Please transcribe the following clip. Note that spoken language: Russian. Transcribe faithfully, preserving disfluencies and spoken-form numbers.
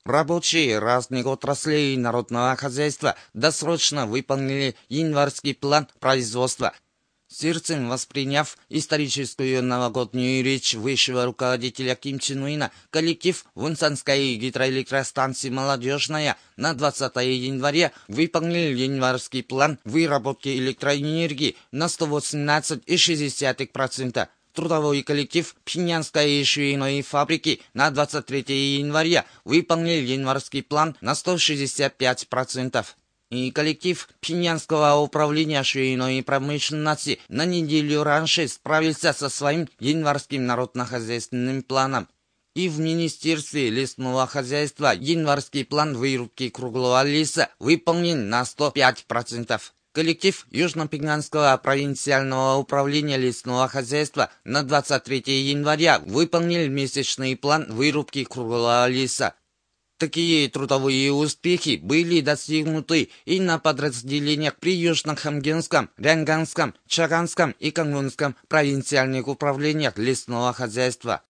Рабочие разных отраслей народного хозяйства досрочно выполнили январский план производства. Сердцем восприняв историческую новогоднюю речь высшего руководителя Ким Чен Ына, коллектив Вунсанской гидроэлектростанции «Молодежная» на двадцатое января выполнил январский план выработки электроэнергии на сто восемнадцать целых шесть десятых процента. Трудовой коллектив Пхеньянской швейной фабрики на двадцать третье января выполнил январский план на сто шестьдесят пять процентов. И коллектив Пхеньянского управления швейной промышленности на неделю раньше справился со своим январским народно-хозяйственным планом. И в Министерстве лесного хозяйства январский план вырубки круглого леса выполнен на сто пять процентов. Коллектив Южно-Пекинского провинциального управления лесного хозяйства на двадцать третье января выполнил месячный план вырубки круглого леса. Такие трудовые успехи были достигнуты и на подразделениях при Южно-Хамгенском, Рянганском, Чаганском и Кангунском провинциальных управлениях лесного хозяйства.